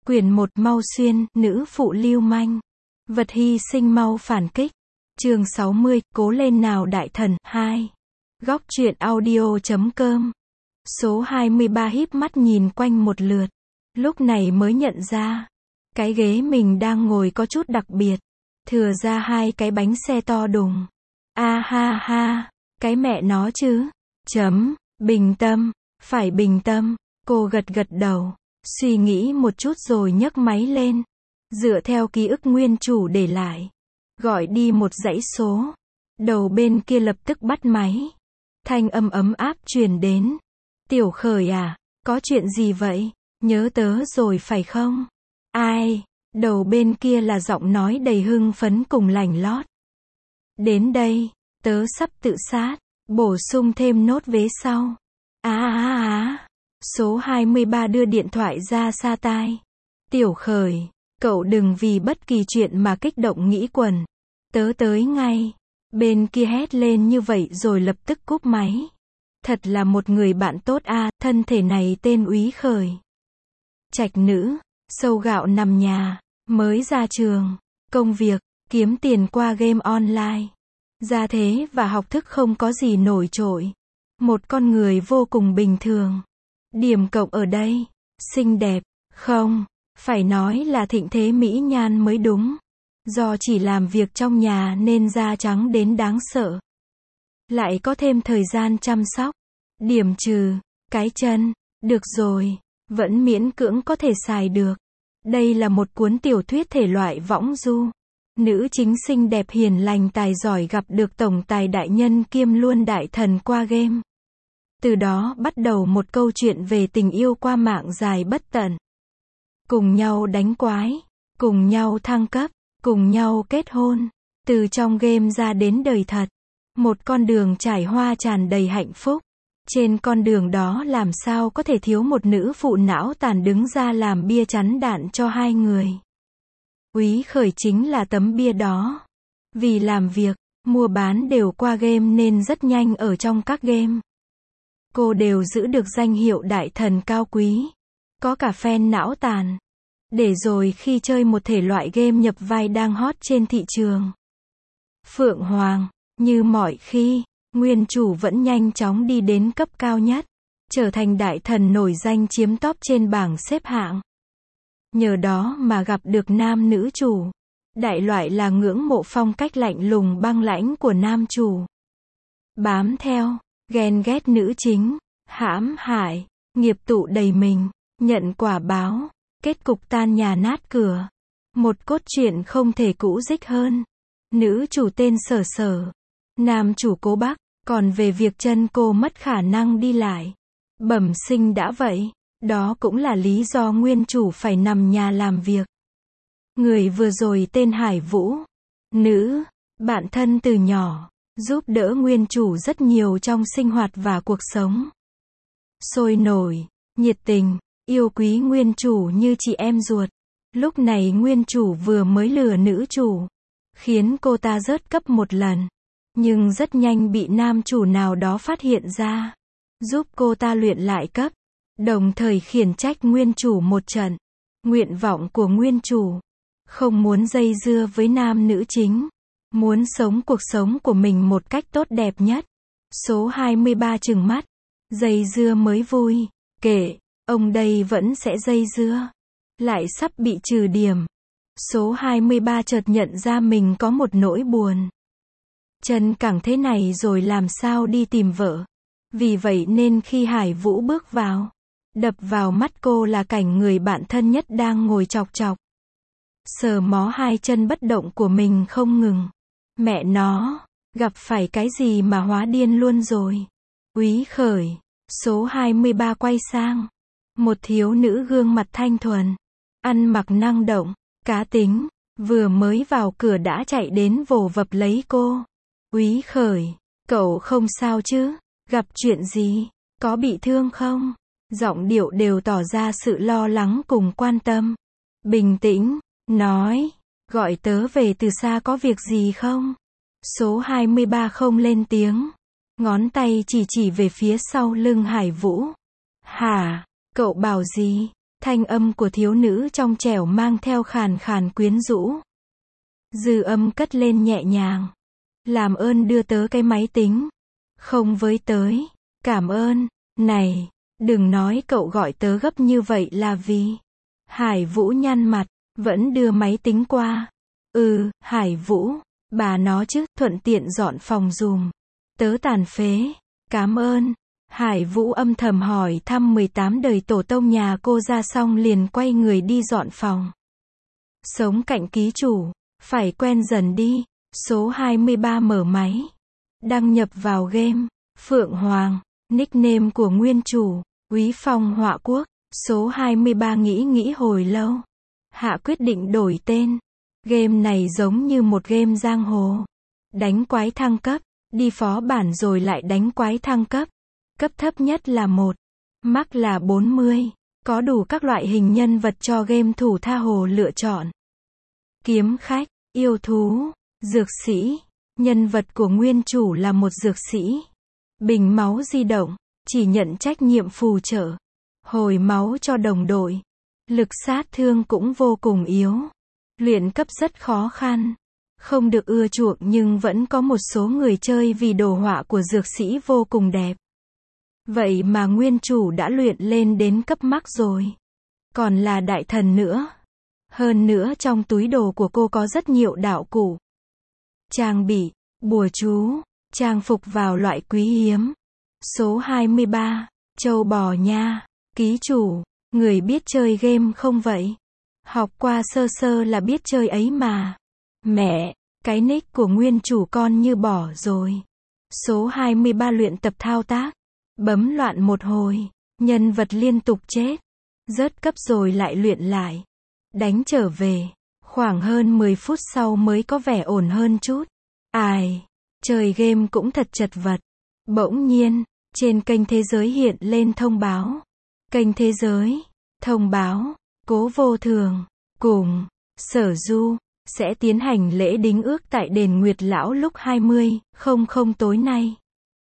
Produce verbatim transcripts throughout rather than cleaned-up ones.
Quyển một Mau Xuyên, nữ phụ lưu manh. Vật hy sinh mau phản kích. Chương sáu mươi, cố lên nào đại thần, hai. Góc truyện audio chấm com. Số hai mươi ba híp mắt nhìn quanh một lượt. Lúc này mới nhận ra, cái ghế mình đang ngồi có chút đặc biệt. Thừa ra hai cái bánh xe to đùng. A ha ha, cái mẹ nó chứ. Chấm, bình tâm, phải bình tâm. Cô gật gật đầu, suy nghĩ một chút rồi nhấc máy lên. Dựa theo ký ức nguyên chủ để lại. Gọi đi một dãy số. Đầu bên kia lập tức bắt máy. Thanh âm ấm áp truyền đến. Tiểu Khởi à, có chuyện gì vậy? Nhớ tớ rồi phải không? Ai? Đầu bên kia là giọng nói đầy hưng phấn cùng lành lót. Đến đây, tớ sắp tự sát, bổ sung thêm nốt vế sau. Á á á. Số hai mươi ba đưa điện thoại ra xa tai. Tiểu Khởi, cậu đừng vì bất kỳ chuyện mà kích động nghĩ quẩn. Tớ tới ngay. Bên kia hét lên như vậy rồi lập tức cúp máy. Thật là một người bạn tốt a, à, thân thể này tên Úy Khởi. Trạch nữ, sâu gạo nằm nhà, mới ra trường, công việc, kiếm tiền qua game online. Gia thế và học thức không có gì nổi trội. Một con người vô cùng bình thường. Điểm cộng ở đây, xinh đẹp, không, phải nói là thịnh thế mỹ nhan mới đúng. Do chỉ làm việc trong nhà nên da trắng đến đáng sợ. Lại có thêm thời gian chăm sóc. Điểm trừ, cái chân, được rồi, vẫn miễn cưỡng có thể xài được. Đây là một cuốn tiểu thuyết thể loại võng du. Nữ chính xinh đẹp hiền lành tài giỏi gặp được tổng tài đại nhân kiêm luôn đại thần qua game. Từ đó bắt đầu một câu chuyện về tình yêu qua mạng dài bất tận. Cùng nhau đánh quái, cùng nhau thăng cấp, cùng nhau kết hôn, từ trong game ra đến đời thật. Một con đường trải hoa tràn đầy hạnh phúc. Trên con đường đó làm sao có thể thiếu một nữ phụ não tàn đứng ra làm bia chắn đạn cho hai người. Úy Khởi chính là tấm bia đó. Vì làm việc, mua bán đều qua game nên rất nhanh ở trong các game. Cô đều giữ được danh hiệu đại thần cao quý. Có cả fan não tàn. Để rồi khi chơi một thể loại game nhập vai đang hot trên thị trường. Phượng Hoàng, như mọi khi, nguyên chủ vẫn nhanh chóng đi đến cấp cao nhất. Trở thành đại thần nổi danh chiếm top trên bảng xếp hạng. Nhờ đó mà gặp được nam nữ chủ. Đại loại là ngưỡng mộ phong cách lạnh lùng băng lãnh của nam chủ. Bám theo, ghen ghét nữ chính, hãm hại, nghiệp tụ đầy mình, nhận quả báo, kết cục tan nhà nát cửa. Một cốt truyện không thể cũ dích hơn. Nữ chủ tên Sở Sở, nam chủ Cố Bắc, còn về việc chân cô mất khả năng đi lại, bẩm sinh đã vậy, đó cũng là lý do nguyên chủ phải nằm nhà làm việc. Người vừa rồi tên Hải Vũ, nữ, bạn thân từ nhỏ, giúp đỡ nguyên chủ rất nhiều trong sinh hoạt và cuộc sống. Sôi nổi, nhiệt tình, yêu quý nguyên chủ như chị em ruột. Lúc này nguyên chủ vừa mới lừa nữ chủ, khiến cô ta rớt cấp một lần. Nhưng rất nhanh bị nam chủ nào đó phát hiện ra, giúp cô ta luyện lại cấp, đồng thời khiển trách nguyên chủ một trận. Nguyện vọng của nguyên chủ, không muốn dây dưa với nam nữ chính, muốn sống cuộc sống của mình một cách tốt đẹp nhất. Số hai mươi ba trừng mắt, dây dưa mới vui, kệ, ông đây vẫn sẽ dây dưa, lại sắp bị trừ điểm. Số hai mươi ba chợt nhận ra mình có một nỗi buồn. Chân cẳng thế này rồi làm sao đi tìm vợ. Vì vậy nên khi Hải Vũ bước vào, đập vào mắt cô là cảnh người bạn thân nhất đang ngồi chọc chọc. Sờ mó hai chân bất động của mình không ngừng. Mẹ nó, gặp phải cái gì mà hóa điên luôn rồi. Úy Khởi, số hai mươi ba quay sang. Một thiếu nữ gương mặt thanh thuần, ăn mặc năng động, cá tính, vừa mới vào cửa đã chạy đến vồ vập lấy cô. Úy Khởi, cậu không sao chứ? Gặp chuyện gì? Có bị thương không? Giọng điệu đều tỏ ra sự lo lắng cùng quan tâm. Bình tĩnh, nói, gọi tớ về từ xa có việc gì không? Số hai mươi ba không lên tiếng. Ngón tay chỉ chỉ về phía sau lưng Hải Vũ. Hả? Cậu bảo gì? Thanh âm của thiếu nữ trong trẻo mang theo khàn khàn quyến rũ. Dư âm cất lên nhẹ nhàng. Làm ơn đưa tớ cái máy tính. Không với tới. Cảm ơn. Này, đừng nói cậu gọi tớ gấp như vậy là vì. Hải Vũ nhăn mặt, vẫn đưa máy tính qua. Ừ, Hải Vũ, bà nó chứ, thuận tiện dọn phòng dùm. Tớ tàn phế. Cảm ơn. Hải Vũ âm thầm hỏi thăm mười tám đời tổ tông nhà cô ra xong liền quay người đi dọn phòng. Sống cạnh ký chủ, phải quen dần đi. Số hai mươi ba mở máy. Đăng nhập vào game. Phượng Hoàng, nickname của nguyên chủ. Úy Phong Họa Quốc. Số hai mươi ba nghĩ nghĩ hồi lâu. Hạ quyết định đổi tên. Game này giống như một game giang hồ. Đánh quái thăng cấp. Đi phó bản rồi lại đánh quái thăng cấp. Cấp thấp nhất là một. Max là bốn mươi. Có đủ các loại hình nhân vật cho game thủ tha hồ lựa chọn. Kiếm khách, yêu thú, dược sĩ. Nhân vật của nguyên chủ là một dược sĩ. Bình máu di động, chỉ nhận trách nhiệm phù trợ. Hồi máu cho đồng đội. Lực sát thương cũng vô cùng yếu. Luyện cấp rất khó khăn. Không được ưa chuộng nhưng vẫn có một số người chơi vì đồ họa của dược sĩ vô cùng đẹp. Vậy mà nguyên chủ đã luyện lên đến cấp max rồi. Còn là đại thần nữa. Hơn nữa trong túi đồ của cô có rất nhiều đạo cụ. Trang bị, bùa chú, trang phục vào loại quý hiếm. Số hai mươi ba, châu bò nha. Ký chủ, người biết chơi game không vậy? Học qua sơ sơ là biết chơi ấy mà. Mẹ, cái nick của nguyên chủ con như bỏ rồi. Số hai mươi ba luyện tập thao tác. Bấm loạn một hồi. Nhân vật liên tục chết. Rớt cấp rồi lại luyện lại. Đánh trở về. Khoảng hơn mười phút sau mới có vẻ ổn hơn chút. Ai, chơi game cũng thật chật vật. Bỗng nhiên, trên kênh thế giới hiện lên thông báo. Kênh thế giới, thông báo, Cố Vô Thường, cùng, Sở Du, sẽ tiến hành lễ đính ước tại đền Nguyệt Lão lúc hai mươi không không tối nay.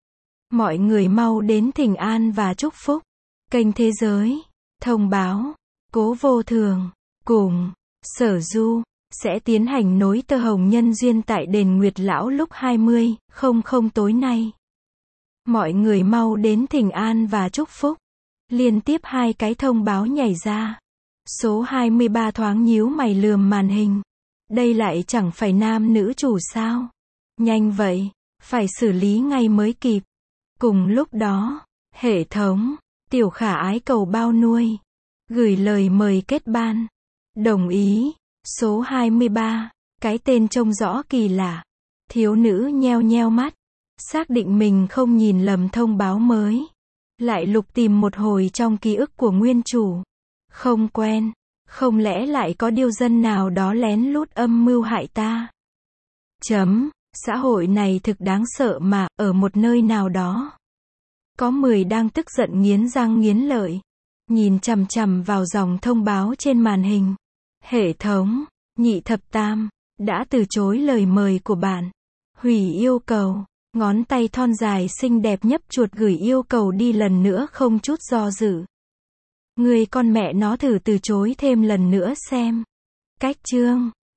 Mọi người mau đến thỉnh an và chúc phúc. Kênh thế giới, thông báo, Cố Vô Thường, cùng, Sở Du, sẽ tiến hành nối tơ hồng nhân duyên tại đền Nguyệt Lão lúc hai mươi không không tối nay. Mọi người mau đến thỉnh an và chúc phúc. Liên tiếp hai cái thông báo nhảy ra. Số hai mươi ba thoáng nhíu mày lườm màn hình. Đây lại chẳng phải nam nữ chủ sao? Nhanh vậy, phải xử lý ngay mới kịp. Cùng lúc đó, hệ thống, tiểu khả ái cầu bao nuôi. Gửi lời mời kết ban. Đồng ý. Số hai mươi ba, cái tên trông rõ kỳ lạ. Thiếu nữ nheo nheo mắt. Xác định mình không nhìn lầm thông báo mới. Lại lục tìm một hồi trong ký ức của nguyên chủ. Không quen. Không lẽ lại có điêu dân nào đó lén lút âm mưu hại ta? Chấm. Xã hội này thực đáng sợ mà, ở một nơi nào đó. Có mười đang tức giận nghiến răng nghiến lợi. Nhìn chằm chằm vào dòng thông báo trên màn hình. Hệ thống, nhị thập tam, đã từ chối lời mời của bạn. Hủy yêu cầu. Ngón tay thon dài xinh đẹp nhấp chuột gửi yêu cầu đi lần nữa không chút do dự. Người con mẹ nó thử từ chối thêm lần nữa xem. Cách chương.